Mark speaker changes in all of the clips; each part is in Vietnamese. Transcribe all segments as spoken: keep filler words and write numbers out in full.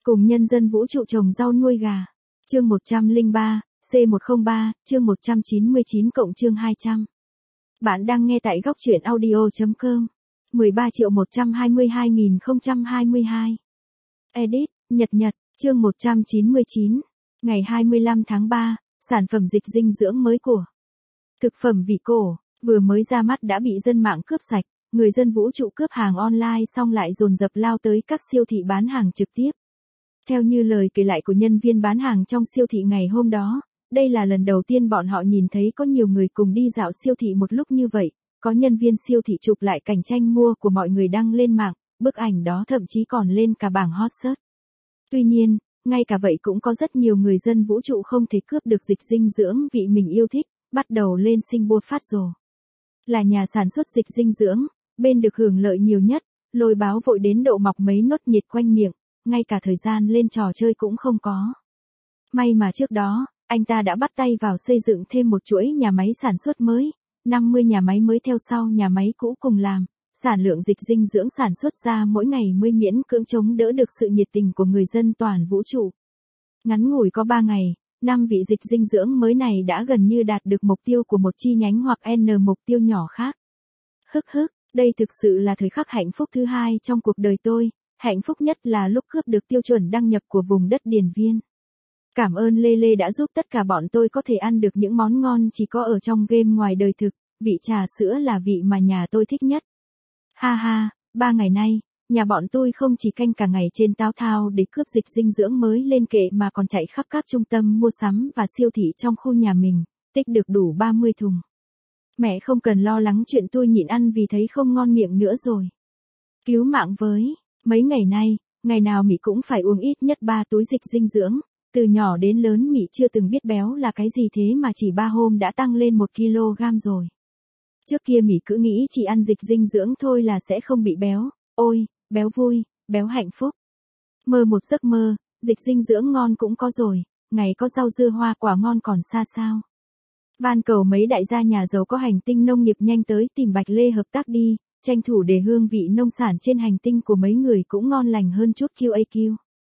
Speaker 1: Cùng nhân dân vũ trụ trồng rau nuôi gà. Chương một trăm lẻ ba, C một không ba, chương một trăm chín mươi chín cộng chương hai trăm. Bạn đang nghe tại góc truyện audio chấm com. mười ba triệu một trăm hai mươi hai nghìn không trăm hai mươi hai. Edit, Nhật Nhật, chương một trăm chín mươi chín. Ngày hai mươi lăm tháng ba, sản phẩm dịch dinh dưỡng mới của thực phẩm vị cổ, vừa mới ra mắt đã bị dân mạng cướp sạch. Người dân vũ trụ cướp hàng online xong lại dồn dập lao tới các siêu thị bán hàng trực tiếp. Theo như lời kể lại của nhân viên bán hàng trong siêu thị ngày hôm đó, đây là lần đầu tiên bọn họ nhìn thấy có nhiều người cùng đi dạo siêu thị một lúc như vậy, có nhân viên siêu thị chụp lại cảnh tranh mua của mọi người đăng lên mạng, bức ảnh đó thậm chí còn lên cả bảng hot search. Tuy nhiên, ngay cả vậy cũng có rất nhiều người dân vũ trụ không thể cướp được dịch dinh dưỡng vị mình yêu thích, bắt đầu lên sinh bua phát rồ. Là nhà sản xuất dịch dinh dưỡng, bên được hưởng lợi nhiều nhất, Lôi Báo vội đến độ mọc mấy nốt nhiệt quanh miệng, ngay cả thời gian lên trò chơi cũng không có. May mà trước đó, anh ta đã bắt tay vào xây dựng thêm một chuỗi nhà máy sản xuất mới, năm mươi nhà máy mới theo sau nhà máy cũ cùng làm, sản lượng dịch dinh dưỡng sản xuất ra mỗi ngày mới miễn cưỡng chống đỡ được sự nhiệt tình của người dân toàn vũ trụ. Ngắn ngủi có ba ngày, năm vị dịch dinh dưỡng mới này đã gần như đạt được mục tiêu của một chi nhánh hoặc N mục tiêu nhỏ khác. Hức hức, đây thực sự là thời khắc hạnh phúc thứ hai trong cuộc đời tôi, hạnh phúc nhất là lúc cướp được tiêu chuẩn đăng nhập của vùng đất Điền Viên. Cảm ơn Lê Lê đã giúp tất cả bọn tôi có thể ăn được những món ngon chỉ có ở trong game ngoài đời thực, vị trà sữa là vị mà nhà tôi thích nhất. Ha ha, ba ngày nay, nhà bọn tôi không chỉ canh cả ngày trên táo thao để cướp dịch dinh dưỡng mới lên kệ mà còn chạy khắp các trung tâm mua sắm và siêu thị trong khu nhà mình, tích được đủ ba mươi thùng. Mẹ không cần lo lắng chuyện tôi nhịn ăn vì thấy không ngon miệng nữa rồi. Cứu mạng với, mấy ngày nay, ngày nào Mị cũng phải uống ít nhất ba túi dịch dinh dưỡng, từ nhỏ đến lớn Mị chưa từng biết béo là cái gì thế mà chỉ ba hôm đã tăng lên một ki lô gam rồi. Trước kia Mị cứ nghĩ chỉ ăn dịch dinh dưỡng thôi là sẽ không bị béo, ôi, béo vui, béo hạnh phúc. Mơ một giấc mơ, dịch dinh dưỡng ngon cũng có rồi, ngày có rau dưa hoa quả ngon còn xa sao. Van cầu mấy đại gia nhà giàu có hành tinh nông nghiệp nhanh tới tìm Bạch Lê hợp tác đi, tranh thủ để hương vị nông sản trên hành tinh của mấy người cũng ngon lành hơn chút quy a quy.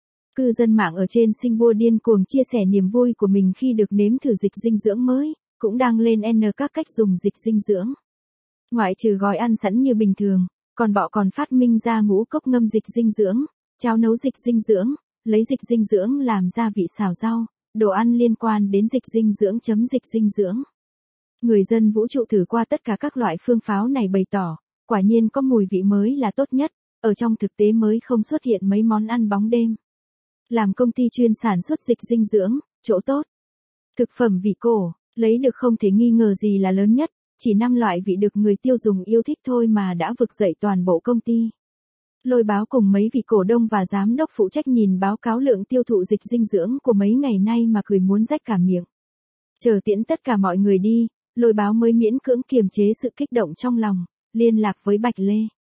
Speaker 1: Cư dân mạng ở trên Singapore điên cuồng chia sẻ niềm vui của mình khi được nếm thử dịch dinh dưỡng mới, cũng đang lên N các cách dùng dịch dinh dưỡng. Ngoại trừ gói ăn sẵn như bình thường, còn bọ còn phát minh ra ngũ cốc ngâm dịch dinh dưỡng, cháo nấu dịch dinh dưỡng, lấy dịch dinh dưỡng làm gia vị xào rau, đồ ăn liên quan đến dịch dinh dưỡng chấm dịch dinh dưỡng. Người dân vũ trụ thử qua tất cả các loại phương pháo này bày tỏ, quả nhiên có mùi vị mới là tốt nhất, ở trong thực tế mới không xuất hiện mấy món ăn bóng đêm. Làm công ty chuyên sản xuất dịch dinh dưỡng, chỗ tốt. Thực phẩm vị cổ, lấy được không thể nghi ngờ gì là lớn nhất, chỉ năm loại vị được người tiêu dùng yêu thích thôi mà đã vực dậy toàn bộ công ty. Lôi Báo cùng mấy vị cổ đông và giám đốc phụ trách nhìn báo cáo lượng tiêu thụ dịch dinh dưỡng của mấy ngày nay mà cười muốn rách cả miệng. Chờ tiễn tất cả mọi người đi, Lôi Báo mới miễn cưỡng kiềm chế sự kích động trong lòng, liên lạc với Bạch Lê.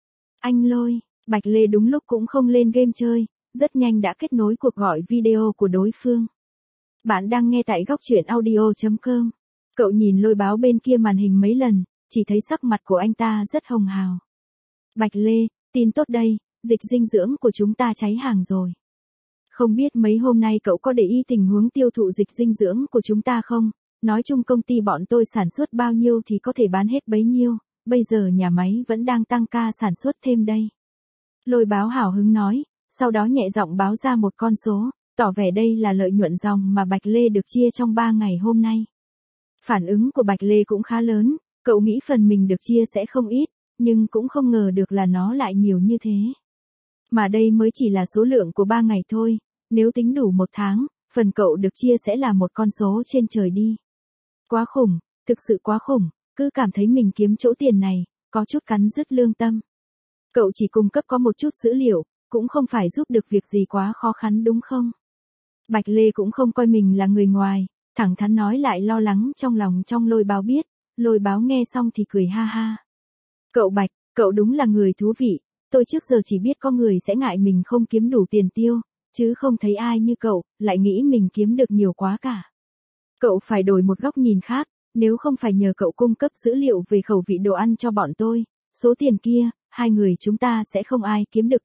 Speaker 1: Anh Lôi, Bạch Lê đúng lúc cũng không lên game chơi, rất nhanh đã kết nối cuộc gọi video của đối phương. Bạn đang nghe tại góc truyện audio chấm com. Cậu nhìn Lôi Báo bên kia màn hình mấy lần, chỉ thấy sắc mặt của anh ta rất hồng hào. Bạch Lê, tin tốt đây, dịch dinh dưỡng của chúng ta cháy hàng rồi. Không biết mấy hôm nay cậu có để ý tình huống tiêu thụ dịch dinh dưỡng của chúng ta không? Nói chung công ty bọn tôi sản xuất bao nhiêu thì có thể bán hết bấy nhiêu, bây giờ nhà máy vẫn đang tăng ca sản xuất thêm đây. Lôi Báo hào hứng nói, sau đó nhẹ giọng báo ra một con số, tỏ vẻ đây là lợi nhuận ròng mà Bạch Lê được chia trong ba ngày hôm nay. Phản ứng của Bạch Lê cũng khá lớn, cậu nghĩ phần mình được chia sẽ không ít, nhưng cũng không ngờ được là nó lại nhiều như thế. Mà đây mới chỉ là số lượng của ba ngày thôi, nếu tính đủ một tháng, phần cậu được chia sẽ là một con số trên trời đi. Quá khủng, thực sự quá khủng, cứ cảm thấy mình kiếm chỗ tiền này, có chút cắn rứt lương tâm. Cậu chỉ cung cấp có một chút dữ liệu, cũng không phải giúp được việc gì quá khó khăn đúng không? Bạch Lê cũng không coi mình là người ngoài, thẳng thắn nói lại lo lắng trong lòng trong Lôi Báo biết, Lôi Báo nghe xong thì cười ha ha. Cậu Bạch, cậu đúng là người thú vị, tôi trước giờ chỉ biết có người sẽ ngại mình không kiếm đủ tiền tiêu, chứ không thấy ai như cậu, lại nghĩ mình kiếm được nhiều quá cả. Cậu phải đổi một góc nhìn khác, nếu không phải nhờ cậu cung cấp dữ liệu về khẩu vị đồ ăn cho bọn tôi, số tiền kia, hai người chúng ta sẽ không ai kiếm được cả,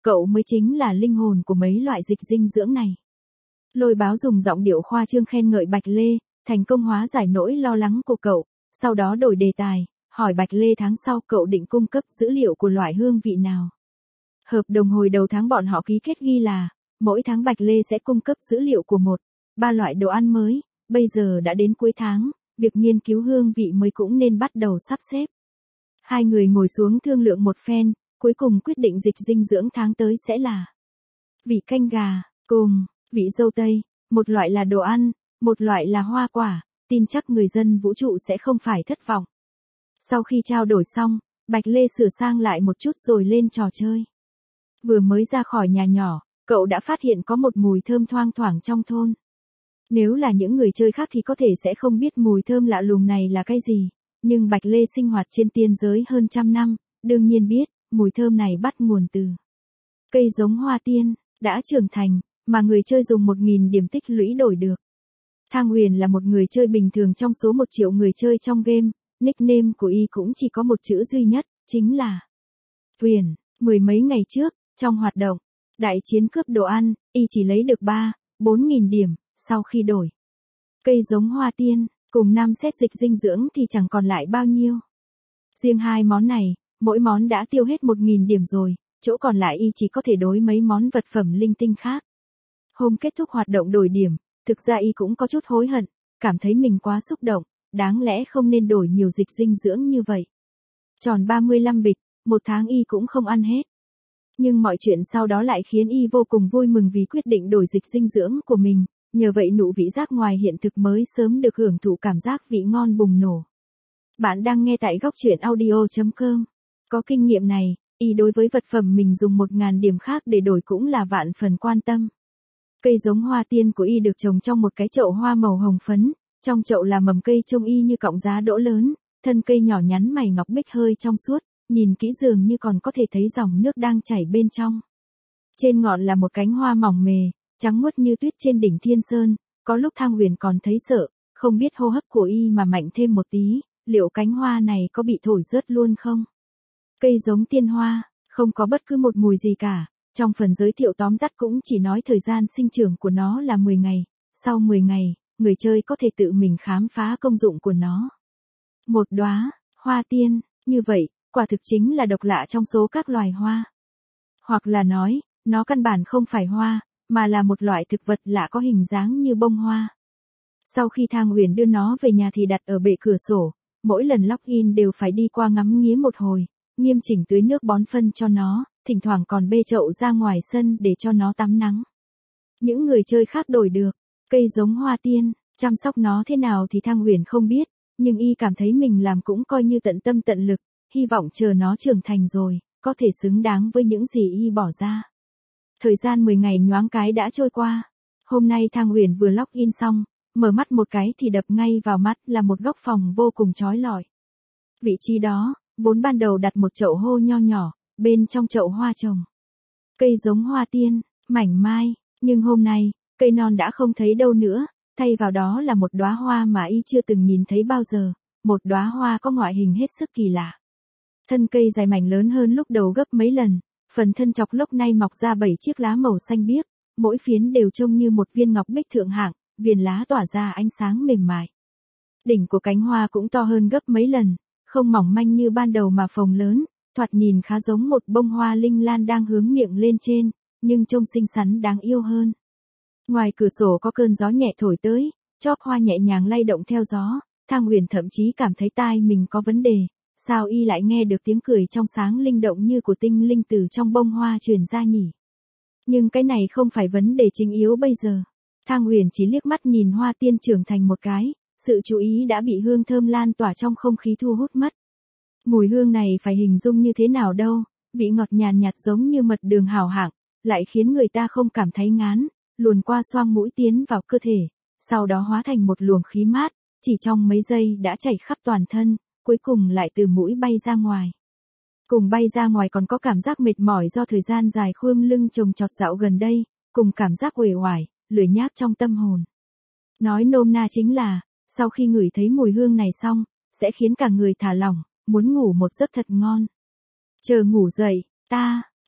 Speaker 1: cậu mới chính là linh hồn của mấy loại dịch dinh dưỡng này. Lôi Báo dùng giọng điệu khoa trương khen ngợi Bạch Lê, thành công hóa giải nỗi lo lắng của cậu, sau đó đổi đề tài, hỏi Bạch Lê tháng sau cậu định cung cấp dữ liệu của loại hương vị nào. Hợp đồng hồi đầu tháng bọn họ ký kết ghi là, mỗi tháng Bạch Lê sẽ cung cấp dữ liệu của một, ba loại đồ ăn mới, bây giờ đã đến cuối tháng, việc nghiên cứu hương vị mới cũng nên bắt đầu sắp xếp. Hai người ngồi xuống thương lượng một phen, cuối cùng quyết định dịch dinh dưỡng tháng tới sẽ là vị canh gà, cùng vị dâu tây, một loại là đồ ăn, một loại là hoa quả, tin chắc người dân vũ trụ sẽ không phải thất vọng. Sau khi trao đổi xong, Bạch Lê sửa sang lại một chút rồi lên trò chơi. Vừa mới ra khỏi nhà nhỏ, cậu đã phát hiện có một mùi thơm thoang thoảng trong thôn. Nếu là những người chơi khác thì có thể sẽ không biết mùi thơm lạ lùng này là cái gì, nhưng Bạch Lê sinh hoạt trên tiên giới hơn trăm năm, đương nhiên biết, mùi thơm này bắt nguồn từ cây giống hoa tiên, đã trưởng thành, mà người chơi dùng một nghìn điểm tích lũy đổi được. Thang Huyền là một người chơi bình thường trong số một triệu người chơi trong game, nickname của y cũng chỉ có một chữ duy nhất, chính là Huyền. Mười mấy ngày trước, trong hoạt động đại chiến cướp đồ ăn, y chỉ lấy được ba, bốn nghìn điểm, sau khi đổi cây giống hoa tiên, cùng năm set dịch dinh dưỡng thì chẳng còn lại bao nhiêu. Riêng hai món này, mỗi món đã tiêu hết một nghìn điểm rồi, chỗ còn lại y chỉ có thể đối mấy món vật phẩm linh tinh khác. Hôm kết thúc hoạt động đổi điểm, thực ra y cũng có chút hối hận, cảm thấy mình quá xúc động, đáng lẽ không nên đổi nhiều dịch dinh dưỡng như vậy. Tròn ba mươi lăm bịch, một tháng y cũng không ăn hết. Nhưng mọi chuyện sau đó lại khiến y vô cùng vui mừng vì quyết định đổi dịch dinh dưỡng của mình, nhờ vậy nụ vị giác ngoài hiện thực mới sớm được hưởng thụ cảm giác vị ngon bùng nổ. Bạn đang nghe tại góc truyện audio chấm com. Có kinh nghiệm này, y đối với vật phẩm mình dùng một nghìn điểm khác để đổi cũng là vạn phần quan tâm. Cây giống hoa tiên của y được trồng trong một cái chậu hoa màu hồng phấn, trong chậu là mầm cây trông y như cọng giá đỗ lớn, thân cây nhỏ nhắn mày ngọc bích hơi trong suốt, nhìn kỹ dường như còn có thể thấy dòng nước đang chảy bên trong. Trên ngọn là một cánh hoa mỏng mề, trắng muốt như tuyết trên đỉnh Thiên Sơn, có lúc Thang Huyền còn thấy sợ, không biết hô hấp của y mà mạnh thêm một tí, liệu cánh hoa này có bị thổi rớt luôn không? Cây giống tiên hoa, không có bất cứ một mùi gì cả, trong phần giới thiệu tóm tắt cũng chỉ nói thời gian sinh trưởng của nó là mười ngày, sau mười ngày, người chơi có thể tự mình khám phá công dụng của nó. Một đóa hoa tiên, như vậy, quả thực chính là độc lạ trong số các loài hoa. Hoặc là nói, nó căn bản không phải hoa, mà là một loại thực vật lạ có hình dáng như bông hoa. Sau khi Thang Huyền đưa nó về nhà thì đặt ở bệ cửa sổ, mỗi lần login đều phải đi qua ngắm nghía một hồi, nghiêm chỉnh tưới nước bón phân cho nó, thỉnh thoảng còn bê chậu ra ngoài sân để cho nó tắm nắng. Những người chơi khác đổi được cây giống hoa tiên, chăm sóc nó thế nào thì Thang Huyền không biết, nhưng y cảm thấy mình làm cũng coi như tận tâm tận lực, hy vọng chờ nó trưởng thành rồi, có thể xứng đáng với những gì y bỏ ra. Thời gian mười ngày nhoáng cái đã trôi qua. Hôm nay Thang Huyền vừa login xong, mở mắt một cái thì đập ngay vào mắt là một góc phòng vô cùng chói lọi. Vị trí đó, vốn ban đầu đặt một chậu hô nho nhỏ, bên trong chậu hoa trồng cây giống hoa tiên, mảnh mai, nhưng hôm nay, cây non đã không thấy đâu nữa, thay vào đó là một đóa hoa mà y chưa từng nhìn thấy bao giờ, một đóa hoa có ngoại hình hết sức kỳ lạ. Thân cây dài mảnh lớn hơn lúc đầu gấp mấy lần, phần thân chọc lốc nay mọc ra bảy chiếc lá màu xanh biếc, mỗi phiến đều trông như một viên ngọc bích thượng hạng, viền lá tỏa ra ánh sáng mềm mại. Đỉnh của cánh hoa cũng to hơn gấp mấy lần, không mỏng manh như ban đầu mà phồng lớn, thoạt nhìn khá giống một bông hoa linh lan đang hướng miệng lên trên, nhưng trông xinh xắn đáng yêu hơn. Ngoài cửa sổ có cơn gió nhẹ thổi tới, chóp hoa nhẹ nhàng lay động theo gió, Thang Huyền thậm chí cảm thấy tai mình có vấn đề, sao y lại nghe được tiếng cười trong sáng linh động như của tinh linh từ trong bông hoa truyền ra nhỉ? Nhưng cái này không phải vấn đề chính yếu bây giờ. Thang Huyền chỉ liếc mắt nhìn hoa tiên trưởng thành một cái, sự chú ý đã bị hương thơm lan tỏa trong không khí thu hút mất. Mùi hương này phải hình dung như thế nào đâu, vị ngọt nhàn nhạt giống như mật đường hảo hạng, lại khiến người ta không cảm thấy ngán, luồn qua xoang mũi tiến vào cơ thể, sau đó hóa thành một luồng khí mát, chỉ trong mấy giây đã chảy khắp toàn thân, cuối cùng lại từ mũi bay ra ngoài. Cùng bay ra ngoài còn có cảm giác mệt mỏi do thời gian dài khum lưng chồng chọt dạo gần đây, cùng cảm giác uể oải, lười nhác trong tâm hồn. Nói nôm na chính là, sau khi ngửi thấy mùi hương này xong, sẽ khiến cả người thả lỏng, muốn ngủ một giấc thật ngon. Chờ ngủ dậy, ta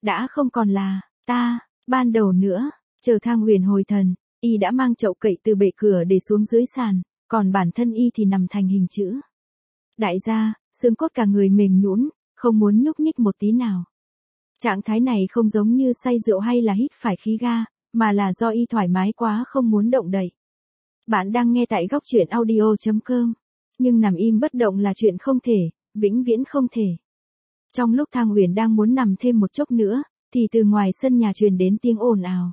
Speaker 1: đã không còn là ta ban đầu nữa. Chờ Thang Huyền hồi thần, y đã mang chậu cậy từ bệ cửa để xuống dưới sàn, còn bản thân y thì nằm thành hình chữ. Đại gia, xương cốt cả người mềm nhũn, không muốn nhúc nhích một tí nào. Trạng thái này không giống như say rượu hay là hít phải khí ga, mà là do y thoải mái quá không muốn động đậy. Bạn đang nghe tại góc truyện audio chấm com. Nhưng nằm im bất động là chuyện không thể, vĩnh viễn không thể. Trong lúc Thang Huyền đang muốn nằm thêm một chốc nữa, thì từ ngoài sân nhà truyền đến tiếng ồn ào.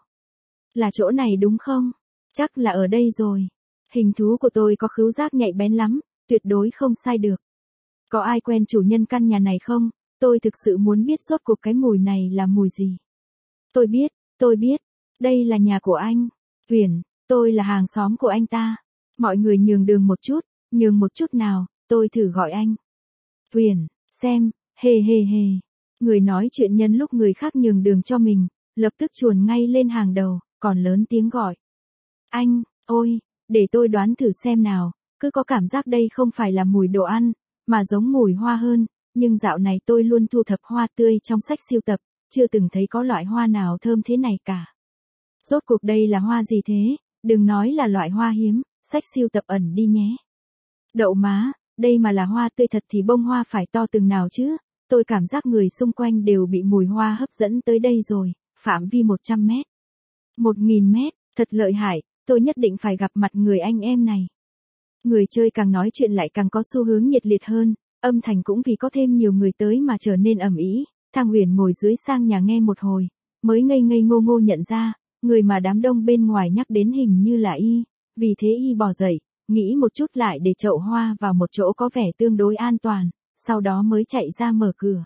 Speaker 1: Là chỗ này đúng không? Chắc là ở đây rồi. Hình thú của tôi có khứu giác nhạy bén lắm, tuyệt đối không sai được. Có ai quen chủ nhân căn nhà này không? Tôi thực sự muốn biết rốt cuộc cái mùi này là mùi gì. Tôi biết, tôi biết. Đây là nhà của anh. Huyền, tôi là hàng xóm của anh ta. Mọi người nhường đường một chút, nhường một chút nào, tôi thử gọi anh. Huyền, xem, hề hề hề. Người nói chuyện nhân lúc người khác nhường đường cho mình, lập tức chuồn ngay lên hàng đầu, còn lớn tiếng gọi. Anh, ôi, để tôi đoán thử xem nào, cứ có cảm giác đây không phải là mùi đồ ăn, mà giống mùi hoa hơn, nhưng dạo này tôi luôn thu thập hoa tươi trong sách sưu tập, chưa từng thấy có loại hoa nào thơm thế này cả. Rốt cuộc đây là hoa gì thế, đừng nói là loại hoa hiếm, sách sưu tập ẩn đi nhé. Đậu má, đây mà là hoa tươi thật thì bông hoa phải to từng nào chứ, tôi cảm giác người xung quanh đều bị mùi hoa hấp dẫn tới đây rồi, phạm vi một trăm mét. một nghìn mét, thật lợi hại, tôi nhất định phải gặp mặt người anh em này. Người chơi càng nói chuyện lại càng có xu hướng nhiệt liệt hơn, âm thanh cũng vì có thêm nhiều người tới mà trở nên ầm ĩ. Thang Huyền ngồi dưới sang nhà nghe một hồi, mới ngây ngây ngô ngô nhận ra, người mà đám đông bên ngoài nhắc đến hình như là y, vì thế y bò dậy, nghĩ một chút lại để chậu hoa vào một chỗ có vẻ tương đối an toàn, sau đó mới chạy ra mở cửa.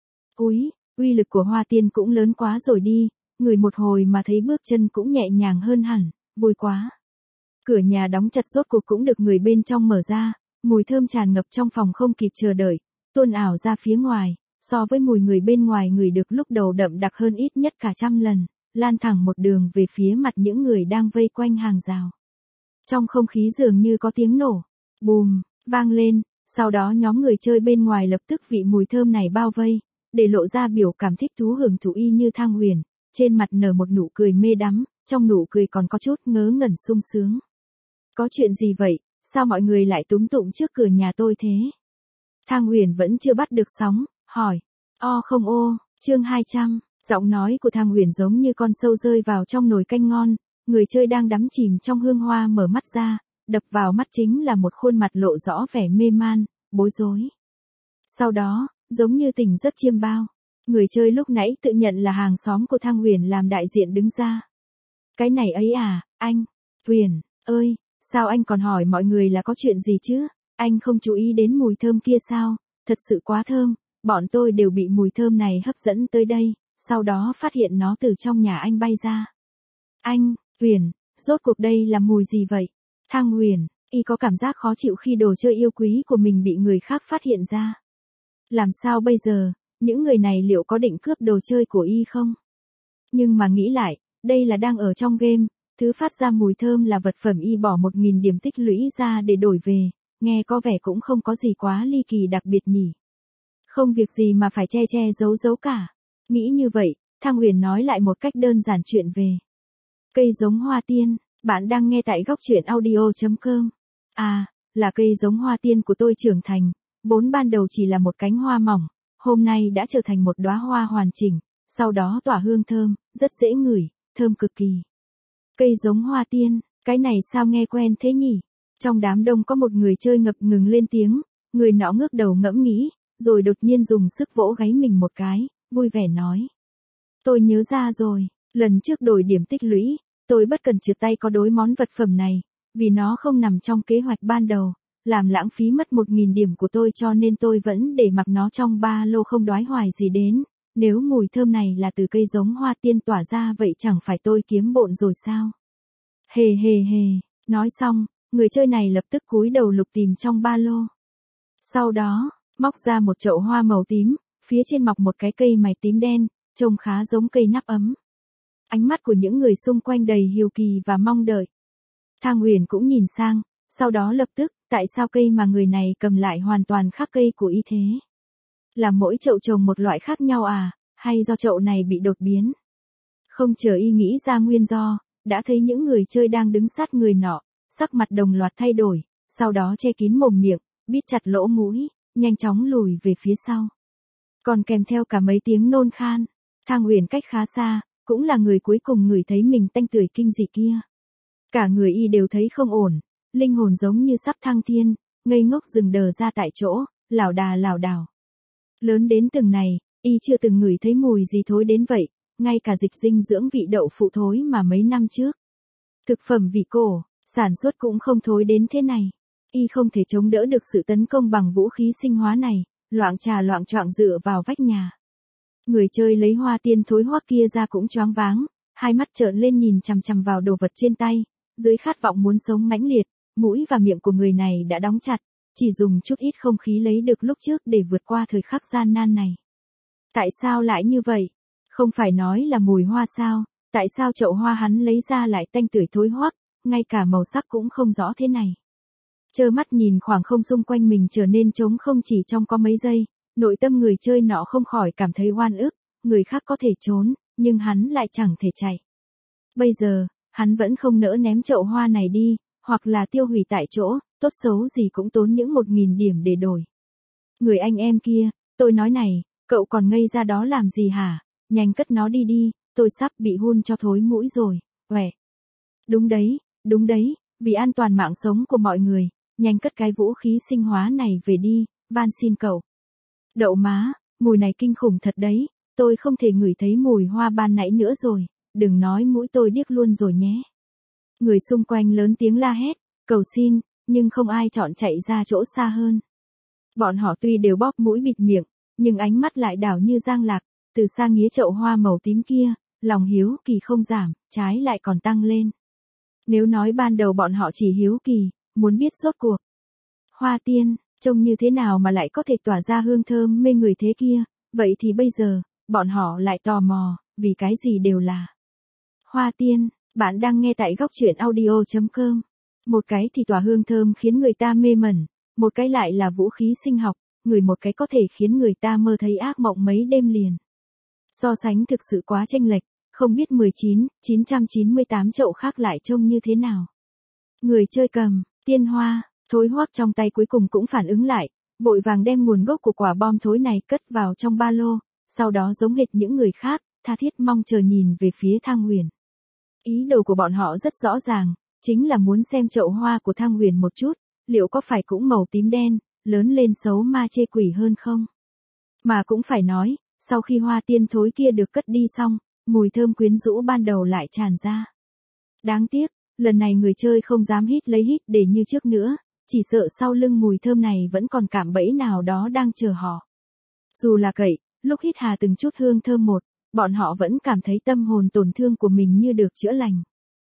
Speaker 1: Úi, uy lực của hoa tiên cũng lớn quá rồi đi, người một hồi mà thấy bước chân cũng nhẹ nhàng hơn hẳn, vui quá. Cửa nhà đóng chặt rốt cuộc cũng được người bên trong mở ra, mùi thơm tràn ngập trong phòng không kịp chờ đợi, tuôn ảo ra phía ngoài, so với mùi người bên ngoài người được lúc đầu đậm đặc hơn ít nhất cả trăm lần, lan thẳng một đường về phía mặt những người đang vây quanh hàng rào. Trong không khí dường như có tiếng nổ, bùm, vang lên, sau đó nhóm người chơi bên ngoài lập tức bị mùi thơm này bao vây, để lộ ra biểu cảm thích thú hưởng thụ y như Thang Huyền, trên mặt nở một nụ cười mê đắm, trong nụ cười còn có chút ngớ ngẩn sung sướng. Có chuyện gì vậy, sao mọi người lại túm tụm trước cửa nhà tôi thế? Thang Huyền vẫn chưa bắt được sóng, hỏi. O không ô, chương hai trăm, giọng nói của Thang Huyền giống như con sâu rơi vào trong nồi canh ngon, người chơi đang đắm chìm trong hương hoa mở mắt ra, đập vào mắt chính là một khuôn mặt lộ rõ vẻ mê man, bối rối. Sau đó, giống như tỉnh giấc chiêm bao, người chơi lúc nãy tự nhận là hàng xóm của Thang Huyền làm đại diện đứng ra. Cái này ấy à, anh, Huyền, ơi, sao anh còn hỏi mọi người là có chuyện gì chứ, anh không chú ý đến mùi thơm kia sao, thật sự quá thơm, bọn tôi đều bị mùi thơm này hấp dẫn tới đây, sau đó phát hiện nó từ trong nhà anh bay ra. Anh, Huyền, rốt cuộc đây là mùi gì vậy? Thang Huyền, y có cảm giác khó chịu khi đồ chơi yêu quý của mình bị người khác phát hiện ra. Làm sao bây giờ, những người này liệu có định cướp đồ chơi của y không? Nhưng mà nghĩ lại, đây là đang ở trong game, thứ phát ra mùi thơm là vật phẩm y bỏ một nghìn điểm tích lũy ra để đổi về, nghe có vẻ cũng không có gì quá ly kỳ đặc biệt nhỉ. Không việc gì mà phải che che giấu giấu cả. Nghĩ như vậy, Thang Huyền nói lại một cách đơn giản chuyện về cây giống hoa tiên. Bạn đang nghe tại góc truyện audio chấm com. À, là cây giống hoa tiên của tôi trưởng thành, vốn ban đầu chỉ là một cánh hoa mỏng, hôm nay đã trở thành một đóa hoa hoàn chỉnh, sau đó tỏa hương thơm, rất dễ ngửi, thơm cực kỳ. Cây giống hoa tiên, cái này sao nghe quen thế nhỉ? Trong đám đông có một người chơi ngập ngừng lên tiếng, người nọ ngước đầu ngẫm nghĩ, rồi đột nhiên dùng sức vỗ gáy mình một cái, vui vẻ nói. Tôi nhớ ra rồi, lần trước đổi điểm tích lũy, tôi bất cần trượt tay có đối món vật phẩm này, vì nó không nằm trong kế hoạch ban đầu, làm lãng phí mất một nghìn điểm của tôi cho nên tôi vẫn để mặc nó trong ba lô không đoái hoài gì đến, nếu mùi thơm này là từ cây giống hoa tiên tỏa ra vậy chẳng phải tôi kiếm bộn rồi sao? Hề hề hề, nói xong, người chơi này lập tức cúi đầu lục tìm trong ba lô. Sau đó, móc ra một chậu hoa màu tím, phía trên mọc một cái cây mày tím đen, trông khá giống cây nắp ấm. Ánh mắt của những người xung quanh đầy hiếu kỳ và mong đợi. Thang Huyền cũng nhìn sang, sau đó lập tức, tại sao cây mà người này cầm lại hoàn toàn khác cây của y thế? Là mỗi chậu trồng một loại khác nhau à, hay do chậu này bị đột biến? Không chờ y nghĩ ra nguyên do, đã thấy những người chơi đang đứng sát người nọ, sắc mặt đồng loạt thay đổi, sau đó che kín mồm miệng, bít chặt lỗ mũi, nhanh chóng lùi về phía sau. Còn kèm theo cả mấy tiếng nôn khan. Thang Uyển cách khá xa, cũng là người cuối cùng ngửi thấy mình tanh tưởi kinh dị kia. Cả người y đều thấy không ổn, linh hồn giống như sắp thăng thiên, ngây ngốc dừng đờ ra tại chỗ, lảo đà lảo đảo. Lớn đến từng này, y chưa từng ngửi thấy mùi gì thối đến vậy, ngay cả dịch dinh dưỡng vị đậu phụ thối mà mấy năm trước. Thực phẩm vị cổ, sản xuất cũng không thối đến thế này. Y không thể chống đỡ được sự tấn công bằng vũ khí sinh hóa này, loạng trà loạng choạng dựa vào vách nhà. Người chơi lấy hoa tiên thối hoắc kia ra cũng choáng váng, hai mắt trợn lên nhìn chằm chằm vào đồ vật trên tay, dưới khát vọng muốn sống mãnh liệt, mũi và miệng của người này đã đóng chặt, chỉ dùng chút ít không khí lấy được lúc trước để vượt qua thời khắc gian nan này. Tại sao lại như vậy? Không phải nói là mùi hoa sao, tại sao chậu hoa hắn lấy ra lại tanh tưởi thối hoắc, ngay cả màu sắc cũng không rõ thế này. Trơ mắt nhìn khoảng không xung quanh mình trở nên trống không chỉ trong có mấy giây, nội tâm người chơi nọ không khỏi cảm thấy oan ức, người khác có thể trốn, nhưng hắn lại chẳng thể chạy. Bây giờ, hắn vẫn không nỡ ném chậu hoa này đi, hoặc là tiêu hủy tại chỗ, tốt xấu gì cũng tốn những một nghìn điểm để đổi. Người anh em kia, tôi nói này, cậu còn ngây ra đó làm gì hả? Nhanh cất nó đi đi, tôi sắp bị hun cho thối mũi rồi, uể. Đúng đấy, đúng đấy, vì an toàn mạng sống của mọi người, nhanh cất cái vũ khí sinh hóa này về đi, van xin cậu. Đậu má, mùi này kinh khủng thật đấy, tôi không thể ngửi thấy mùi hoa ban nãy nữa rồi, đừng nói mũi tôi điếc luôn rồi nhé. Người xung quanh lớn tiếng la hét, cầu xin, nhưng không ai chọn chạy ra chỗ xa hơn. Bọn họ tuy đều bóp mũi bịt miệng, nhưng ánh mắt lại đảo như giang lạc, từ xa nghía chậu hoa màu tím kia, lòng hiếu kỳ không giảm, trái lại còn tăng lên. Nếu nói ban đầu bọn họ chỉ hiếu kỳ, muốn biết rốt cuộc hoa tiên, trông như thế nào mà lại có thể tỏa ra hương thơm mê người thế kia, vậy thì bây giờ, bọn họ lại tò mò, vì cái gì đều là hoa tiên. Bạn đang nghe tại góc truyện audio chấm com. Một cái thì tỏa hương thơm khiến người ta mê mẩn, một cái lại là vũ khí sinh học, người một cái có thể khiến người ta mơ thấy ác mộng mấy đêm liền. So sánh thực sự quá chênh lệch, không biết mười chín, chín trăm chín mươi tám chậu khác lại trông như thế nào. Người chơi cầm, tiên hoa, thối hoắc trong tay cuối cùng cũng phản ứng lại, vội vàng đem nguồn gốc của quả bom thối này cất vào trong ba lô, sau đó giống hệt những người khác, tha thiết mong chờ nhìn về phía Thang Uyển. Ý đồ của bọn họ rất rõ ràng, chính là muốn xem chậu hoa của Thang Uyển một chút, liệu có phải cũng màu tím đen, lớn lên xấu ma chê quỷ hơn không? Mà cũng phải nói, sau khi hoa tiên thối kia được cất đi xong, mùi thơm quyến rũ ban đầu lại tràn ra. Đáng tiếc, lần này người chơi không dám hít lấy hít để như trước nữa, chỉ sợ sau lưng mùi thơm này vẫn còn cạm bẫy nào đó đang chờ họ. Dù là cậy, lúc hít hà từng chút hương thơm một, bọn họ vẫn cảm thấy tâm hồn tổn thương của mình như được chữa lành.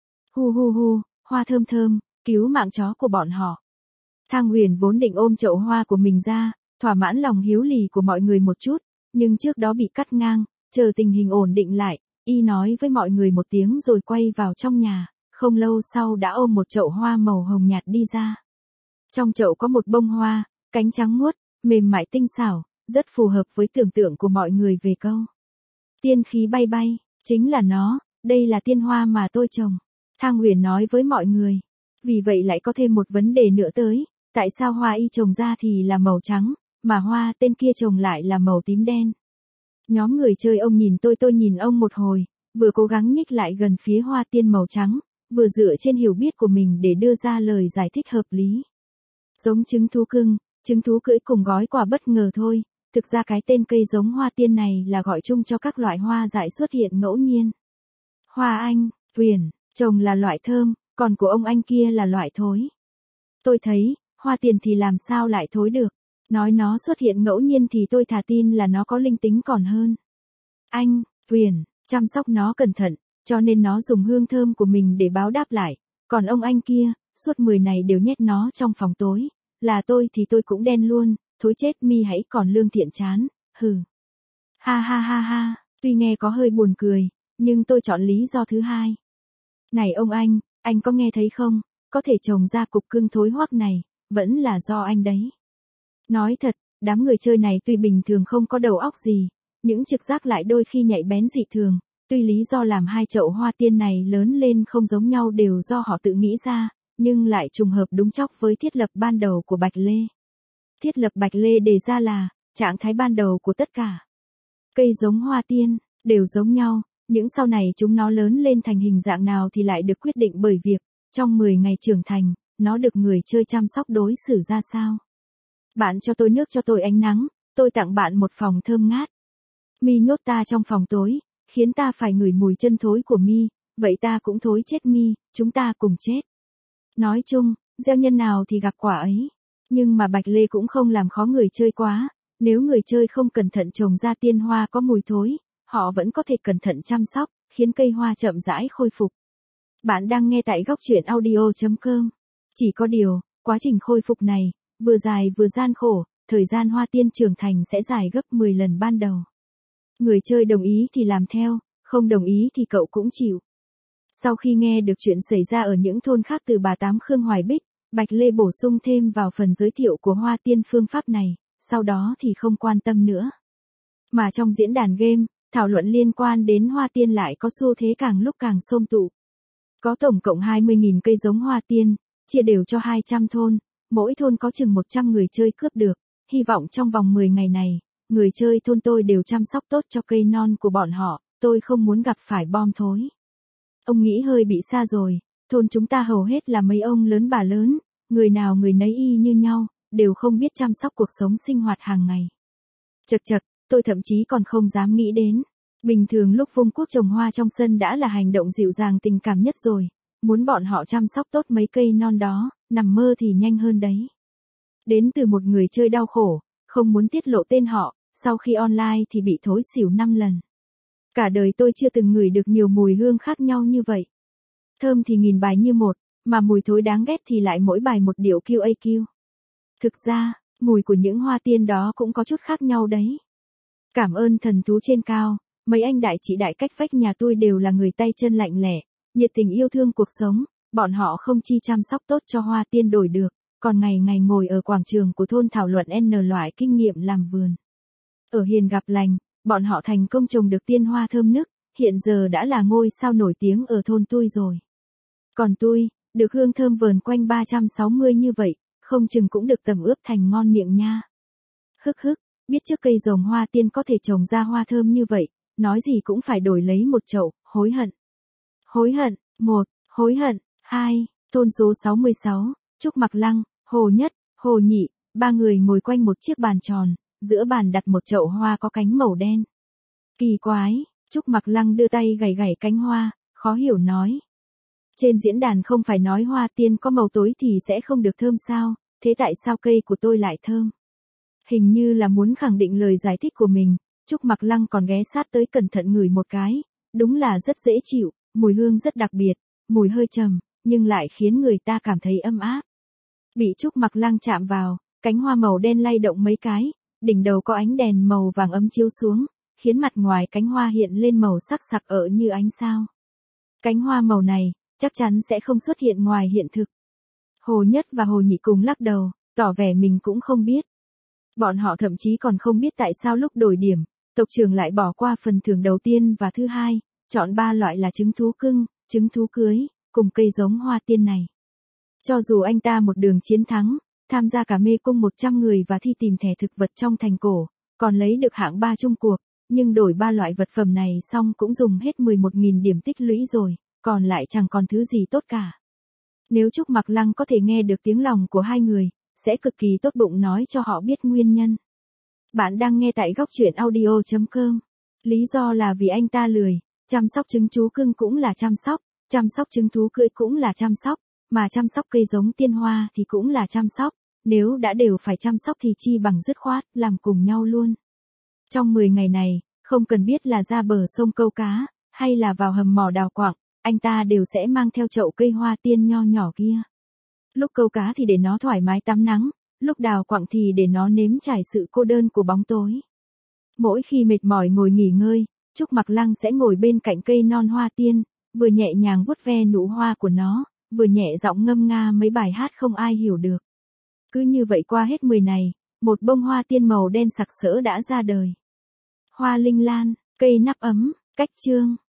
Speaker 1: Hu hu hu, hoa thơm thơm, cứu mạng chó của bọn họ. Thang Uyển vốn định ôm chậu hoa của mình ra, thỏa mãn lòng hiếu lì của mọi người một chút, nhưng trước đó bị cắt ngang, chờ tình hình ổn định lại, y nói với mọi người một tiếng rồi quay vào trong nhà, không lâu sau đã ôm một chậu hoa màu hồng nhạt đi ra. Trong chậu có một bông hoa, cánh trắng muốt, mềm mại tinh xảo, rất phù hợp với tưởng tượng của mọi người về câu tiên khí bay bay, chính là nó, đây là tiên hoa mà tôi trồng. Thang Uyển nói với mọi người. Vì vậy lại có thêm một vấn đề nữa tới, tại sao hoa y trồng ra thì là màu trắng, mà hoa tên kia trồng lại là màu tím đen. Nhóm người chơi ông nhìn tôi tôi nhìn ông một hồi, vừa cố gắng nhích lại gần phía hoa tiên màu trắng, vừa dựa trên hiểu biết của mình để đưa ra lời giải thích hợp lý. Giống trứng thú cưng, trứng thú cưỡi cùng gói quà bất ngờ thôi, thực ra cái tên cây giống hoa tiên này là gọi chung cho các loại hoa dại xuất hiện ngẫu nhiên. Hoa anh, Uyển, trồng là loại thơm, còn của ông anh kia là loại thối. Tôi thấy, hoa tiền thì làm sao lại thối được, nói nó xuất hiện ngẫu nhiên thì tôi thà tin là nó có linh tính còn hơn. Anh, Uyển, chăm sóc nó cẩn thận, cho nên nó dùng hương thơm của mình để báo đáp lại, còn ông anh kia, suốt mười này đều nhét nó trong phòng tối, là tôi thì tôi cũng đen luôn, thối chết mi hãy còn lương thiện chán, hừ. Ha ha ha ha, tuy nghe có hơi buồn cười, nhưng tôi chọn lý do thứ hai. Này ông anh, anh có nghe thấy không, có thể trồng ra cục cưng thối hoắc này, vẫn là do anh đấy. Nói thật, đám người chơi này tuy bình thường không có đầu óc gì, những trực giác lại đôi khi nhạy bén dị thường, tuy lý do làm hai chậu hoa tiên này lớn lên không giống nhau đều do họ tự nghĩ ra, nhưng lại trùng hợp đúng chóc với thiết lập ban đầu của Bạch Lê. Thiết lập Bạch Lê đề ra là, trạng thái ban đầu của tất cả cây giống hoa tiên, đều giống nhau, những sau này chúng nó lớn lên thành hình dạng nào thì lại được quyết định bởi việc, trong mười ngày trưởng thành, nó được người chơi chăm sóc đối xử ra sao. Bạn cho tôi nước cho tôi ánh nắng, tôi tặng bạn một phòng thơm ngát. Mi nhốt ta trong phòng tối, khiến ta phải ngửi mùi chân thối của Mi, vậy ta cũng thối chết Mi, chúng ta cùng chết. Nói chung, gieo nhân nào thì gặp quả ấy. Nhưng mà Bạch Lê cũng không làm khó người chơi quá, nếu người chơi không cẩn thận trồng ra tiên hoa có mùi thối, họ vẫn có thể cẩn thận chăm sóc, khiến cây hoa chậm rãi khôi phục. Bạn đang nghe tại góc truyện audio chấm com. Chỉ có điều, quá trình khôi phục này, vừa dài vừa gian khổ, thời gian hoa tiên trưởng thành sẽ dài gấp mười lần ban đầu. Người chơi đồng ý thì làm theo, không đồng ý thì cậu cũng chịu. Sau khi nghe được chuyện xảy ra ở những thôn khác từ bà Tám Khương Hoài Bích, Bạch Lê bổ sung thêm vào phần giới thiệu của hoa tiên phương pháp này, sau đó thì không quan tâm nữa. Mà trong diễn đàn game, thảo luận liên quan đến hoa tiên lại có xu thế càng lúc càng xôm tụ. Có tổng cộng hai mươi nghìn cây giống hoa tiên, chia đều cho hai trăm thôn, mỗi thôn có chừng một trăm người chơi cướp được, hy vọng trong vòng mười ngày này, người chơi thôn tôi đều chăm sóc tốt cho cây non của bọn họ, tôi không muốn gặp phải bom thối. Ông nghĩ hơi bị xa rồi, thôn chúng ta hầu hết là mấy ông lớn bà lớn, người nào người nấy y như nhau, đều không biết chăm sóc cuộc sống sinh hoạt hàng ngày. Chật chật, tôi thậm chí còn không dám nghĩ đến. Bình thường lúc vung cuốc trồng hoa trong sân đã là hành động dịu dàng tình cảm nhất rồi, muốn bọn họ chăm sóc tốt mấy cây non đó, nằm mơ thì nhanh hơn đấy. Đến từ một người chơi đau khổ, không muốn tiết lộ tên họ, sau khi online thì bị thối xỉu năm lần. Cả đời tôi chưa từng ngửi được nhiều mùi hương khác nhau như vậy. Thơm thì nghìn bài như một, mà mùi thối đáng ghét thì lại mỗi bài một điệu quy a quy. Thực ra, mùi của những hoa tiên đó cũng có chút khác nhau đấy. Cảm ơn thần thú trên cao, mấy anh đại chị đại cách vách nhà tôi đều là người tay chân lạnh lẻ, nhiệt tình yêu thương cuộc sống, bọn họ không chi chăm sóc tốt cho hoa tiên đổi được, còn ngày ngày ngồi ở quảng trường của thôn thảo luận N loại kinh nghiệm làm vườn. Ở hiền gặp lành, bọn họ thành công trồng được tiên hoa thơm nức, hiện giờ đã là ngôi sao nổi tiếng ở thôn tôi rồi. Còn tôi, được hương thơm vờn quanh ba trăm sáu mươi như vậy, không chừng cũng được tầm ướp thành ngon miệng nha. Hức hức, biết trước cây rồng hoa tiên có thể trồng ra hoa thơm như vậy, nói gì cũng phải đổi lấy một chậu, hối hận. Hối hận, một, hối hận, hai, thôn số sáu mươi sáu, Trúc Mặc Lăng, Hồ Nhất, Hồ Nhị, ba người ngồi quanh một chiếc bàn tròn, giữa bàn đặt một chậu hoa có cánh màu đen. Kỳ quái, Trúc Mặc Lăng đưa tay gảy gảy cánh hoa, khó hiểu nói. Trên diễn đàn không phải nói hoa tiên có màu tối thì sẽ không được thơm sao, thế tại sao cây của tôi lại thơm? Hình như là muốn khẳng định lời giải thích của mình, Trúc Mặc Lăng còn ghé sát tới cẩn thận ngửi một cái, đúng là rất dễ chịu, mùi hương rất đặc biệt, mùi hơi trầm, nhưng lại khiến người ta cảm thấy ấm áp. Bị Trúc Mặc Lăng chạm vào, cánh hoa màu đen lay động mấy cái, đỉnh đầu có ánh đèn màu vàng ấm chiếu xuống, khiến mặt ngoài cánh hoa hiện lên màu sắc sặc ợ như ánh sao. Cánh hoa màu này, chắc chắn sẽ không xuất hiện ngoài hiện thực. Hồ Nhất và Hồ Nhị cùng lắc đầu, tỏ vẻ mình cũng không biết. Bọn họ thậm chí còn không biết tại sao lúc đổi điểm, tộc trưởng lại bỏ qua phần thưởng đầu tiên và thứ hai, chọn ba loại là trứng thú cưng, trứng thú cưới, cùng cây giống hoa tiên này. Cho dù anh ta một đường chiến thắng, tham gia cả mê cung một trăm người và thi tìm thẻ thực vật trong thành cổ, còn lấy được hạng ba chung cuộc, nhưng đổi ba loại vật phẩm này xong cũng dùng hết mười một nghìn điểm tích lũy rồi, còn lại chẳng còn thứ gì tốt cả. Nếu Trúc Mặc Lăng có thể nghe được tiếng lòng của hai người, sẽ cực kỳ tốt bụng nói cho họ biết nguyên nhân. Bạn đang nghe tại góc truyện audio chấm com. Lý do là vì anh ta lười, chăm sóc trứng chú cưng cũng là chăm sóc, chăm sóc trứng thú cưỡi cũng là chăm sóc, mà chăm sóc cây giống tiên hoa thì cũng là chăm sóc, nếu đã đều phải chăm sóc thì chi bằng dứt khoát, làm cùng nhau luôn. Trong mười ngày này, không cần biết là ra bờ sông câu cá, hay là vào hầm mỏ đào quặng, anh ta đều sẽ mang theo chậu cây hoa tiên nho nhỏ kia. Lúc câu cá thì để nó thoải mái tắm nắng, lúc đào quặng thì để nó nếm trải sự cô đơn của bóng tối. Mỗi khi mệt mỏi ngồi nghỉ ngơi, Trúc Mặc Lăng sẽ ngồi bên cạnh cây non hoa tiên, vừa nhẹ nhàng vuốt ve nụ hoa của nó, vừa nhẹ giọng ngâm nga mấy bài hát không ai hiểu được. Cứ như vậy qua hết mười này, một bông hoa tiên màu đen sặc sỡ đã ra đời. hoa linh lan, cây nắp ấm, cách chương.